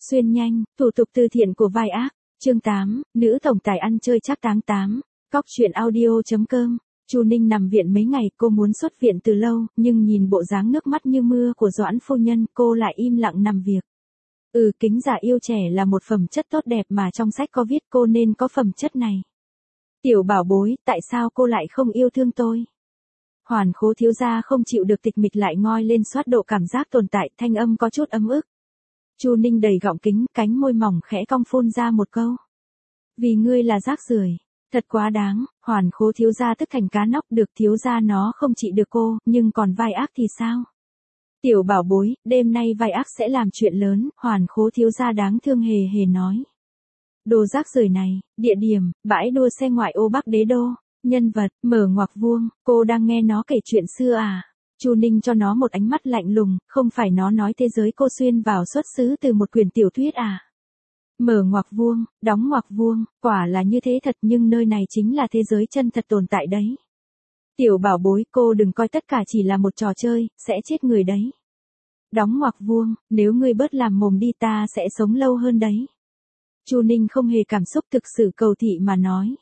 Xuyên nhanh, thủ tục từ thiện của vai ác. Chương 8, nữ tổng tài ăn chơi chắc táng 8. Cóc truyện audio.com. Chu Ninh nằm viện mấy ngày, cô muốn xuất viện từ lâu, nhưng nhìn bộ dáng nước mắt như mưa của Doãn phu nhân, cô lại im lặng nằm việc. Kính giả yêu trẻ là một phẩm chất tốt đẹp mà trong sách có viết cô nên có phẩm chất này. Tiểu bảo bối, tại sao cô lại không yêu thương tôi? Hoàn Khố thiếu gia không chịu được tịch mịch lại ngoi lên xoát độ cảm giác tồn tại, thanh âm có chút ấm ức. Chu Ninh đầy gọng kính, cánh môi mỏng khẽ cong phun ra một câu. Vì ngươi là rác rưởi, thật quá đáng. Hoàn Khố thiếu gia tức thành cá nóc, được thiếu gia nó không trị được cô, nhưng còn vai ác thì sao? Tiểu bảo bối, đêm nay vai ác sẽ làm chuyện lớn, Hoàn Khố thiếu gia đáng thương hề hề nói. Đồ rác rưởi này, địa điểm, bãi đua xe ngoại ô Bắc Đế Đô, nhân vật, Mở Ngoặc Vuông, cô đang nghe nó kể chuyện xưa à? Chu Ninh cho nó một ánh mắt lạnh lùng, không phải nó nói thế giới cô xuyên vào xuất xứ từ một quyển tiểu thuyết à? Mở ngoặc vuông, đóng ngoặc vuông, quả là như thế thật, nhưng nơi này chính là thế giới chân thật tồn tại đấy. Tiểu bảo bối, cô đừng coi tất cả chỉ là một trò chơi, sẽ chết người đấy. Đóng ngoặc vuông, nếu ngươi bớt làm mồm đi ta sẽ sống lâu hơn đấy. Chu Ninh không hề cảm xúc, thực sự cầu thị mà nói.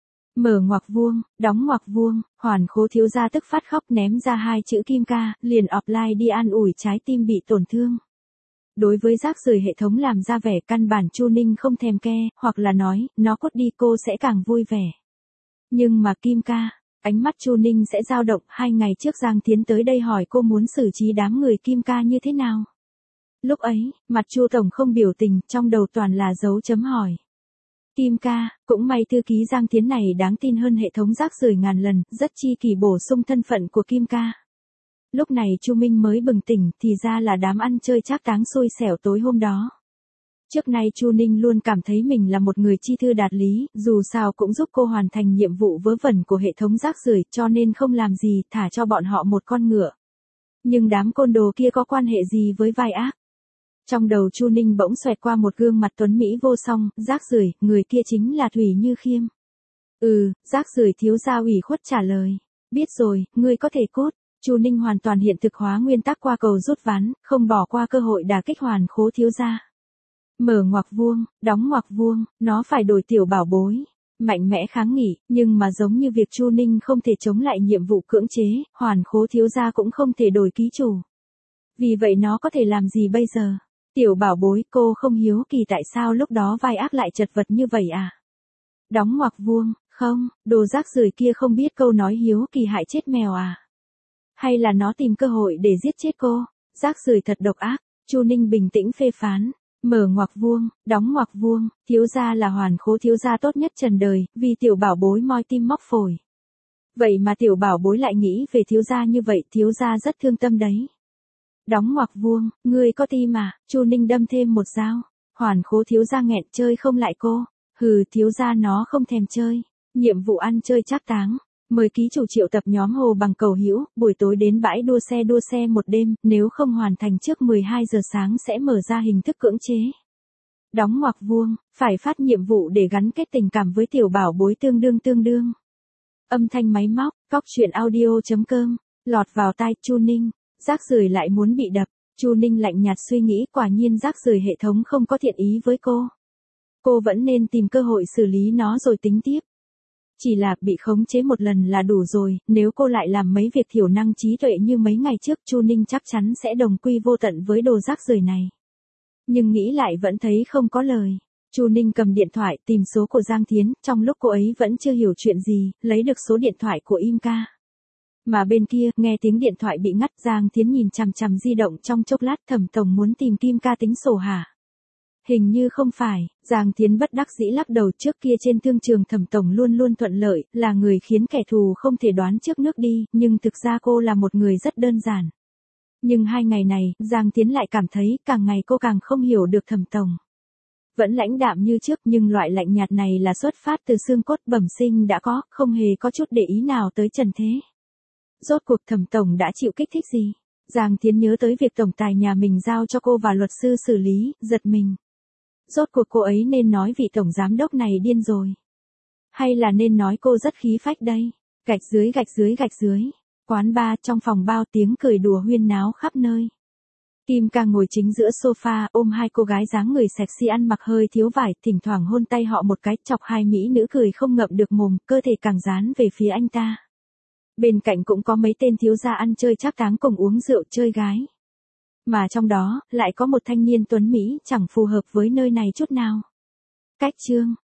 Mở ngoặc vuông, đóng ngoặc vuông, Hoàn Khố thiếu gia tức phát khóc, ném ra hai chữ kim ca, liền offline đi an ủi trái tim bị tổn thương. Đối với rác rưởi hệ thống làm ra vẻ căn bản Chu Ninh không thèm ke, hoặc là nói, nó cút đi cô sẽ càng vui vẻ. Nhưng mà kim ca, ánh mắt Chu Ninh sẽ dao động. 2 ngày trước Giang Thiến tới đây hỏi cô muốn xử trí đám người kim ca như thế nào. Lúc ấy, mặt Chu tổng không biểu tình, trong đầu toàn là dấu chấm hỏi. Kim ca, cũng may thư ký Giang Thiến này đáng tin hơn hệ thống rác rưởi ngàn lần, rất chi kỳ bổ sung thân phận của Kim ca. Lúc này Chu Minh mới bừng tỉnh, thì ra là đám ăn chơi trác táng xui xẻo tối hôm đó. Trước nay Chu Ninh luôn cảm thấy mình là một người chi thư đạt lý, dù sao cũng giúp cô hoàn thành nhiệm vụ vớ vẩn của hệ thống rác rưởi, cho nên không làm gì, thả cho bọn họ một con ngựa. Nhưng đám côn đồ kia có quan hệ gì với vai ác? Trong đầu Chu Ninh bỗng xoẹt qua một gương mặt tuấn mỹ vô song, rác rưởi, người kia chính là Thủy Như Khiêm. Rác rưởi thiếu gia ủy khuất trả lời. Biết rồi, ngươi có thể cút. Chu Ninh hoàn toàn hiện thực hóa nguyên tắc qua cầu rút ván, không bỏ qua cơ hội đả kích Hoàn Khố thiếu gia. Mở ngoặc vuông, đóng ngoặc vuông, nó phải đổi tiểu bảo bối. Mạnh mẽ kháng nghị, nhưng mà giống như việc Chu Ninh không thể chống lại nhiệm vụ cưỡng chế, Hoàn Khố thiếu gia cũng không thể đổi ký chủ. Vì vậy nó có thể làm gì bây giờ? Tiểu bảo bối, cô không hiếu kỳ tại sao lúc đó vai ác lại chật vật như vậy à? Đóng ngoặc vuông, không, đồ rác rưởi kia không biết câu nói hiếu kỳ hại chết mèo à? Hay là nó tìm cơ hội để giết chết cô? Rác rưởi thật độc ác, Chu Ninh bình tĩnh phê phán. Mở ngoặc vuông, đóng ngoặc vuông, thiếu gia là Hoàn Khố thiếu gia tốt nhất trần đời, vì tiểu bảo bối moi tim móc phổi. Vậy mà tiểu bảo bối lại nghĩ về thiếu gia như vậy, thiếu gia rất thương tâm đấy. Đóng ngoặc vuông, ngươi có tim mà, Chu Ninh đâm thêm một dao. Hoàn Khố thiếu gia nghẹn, chơi không lại cô. Thiếu gia nó không thèm chơi. Nhiệm vụ ăn chơi trác táng. Mời ký chủ triệu tập nhóm Hồ Bằng Cầu Hữu, buổi tối đến bãi đua xe một đêm, nếu không hoàn thành trước 12 giờ sáng sẽ mở ra hình thức cưỡng chế. Đóng ngoặc vuông, phải phát nhiệm vụ để gắn kết tình cảm với tiểu bảo bối tương đương. Âm thanh máy móc, cóc truyện audio.com, lọt vào tai Chu Ninh. Rác rưởi lại muốn bị đập. Chu Ninh lạnh nhạt suy nghĩ, quả nhiên rác rưởi hệ thống không có thiện ý với cô. Cô vẫn nên tìm cơ hội xử lý nó rồi tính tiếp. Chỉ là bị khống chế một lần là đủ rồi, nếu cô lại làm mấy việc thiểu năng trí tuệ như mấy ngày trước, Chu Ninh chắc chắn sẽ đồng quy vô tận với đồ rác rưởi này. Nhưng nghĩ lại vẫn thấy không có lời. Chu Ninh cầm điện thoại tìm số của Giang Thiến, trong lúc cô ấy vẫn chưa hiểu chuyện gì, lấy được số điện thoại của Im ca. Mà bên kia, nghe tiếng điện thoại bị ngắt, Giang Thiến nhìn chằm chằm di động trong chốc lát, Thẩm tổng muốn tìm Kim ca tính sổ hả? Hình như không phải, Giang Thiến bất đắc dĩ lắc đầu, trước kia trên thương trường Thẩm tổng luôn luôn thuận lợi, là người khiến kẻ thù không thể đoán trước nước đi, nhưng thực ra cô là một người rất đơn giản. Nhưng 2 ngày này, Giang Thiến lại cảm thấy, càng ngày cô càng không hiểu được Thẩm tổng. Vẫn lãnh đạm như trước, nhưng loại lạnh nhạt này là xuất phát từ xương cốt bẩm sinh đã có, không hề có chút để ý nào tới trần thế. Rốt cuộc Thẩm tổng đã chịu kích thích gì? Giang Thiến nhớ tới việc tổng tài nhà mình giao cho cô và luật sư xử lý, giật mình. Rốt cuộc cô ấy nên nói vị tổng giám đốc này điên rồi. Hay là nên nói cô rất khí phách đây? Gạch dưới. Quán bar trong phòng bao tiếng cười đùa huyên náo khắp nơi. Kim ca ngồi chính giữa sofa, ôm hai cô gái dáng người sexy ăn mặc hơi thiếu vải, thỉnh thoảng hôn tay họ một cái, chọc hai mỹ nữ cười không ngậm được mồm, cơ thể càng dán về phía anh ta. Bên cạnh cũng có mấy tên thiếu gia ăn chơi trác táng cùng uống rượu chơi gái. Mà trong đó, lại có một thanh niên tuấn Mỹ chẳng phù hợp với nơi này chút nào. Cách chương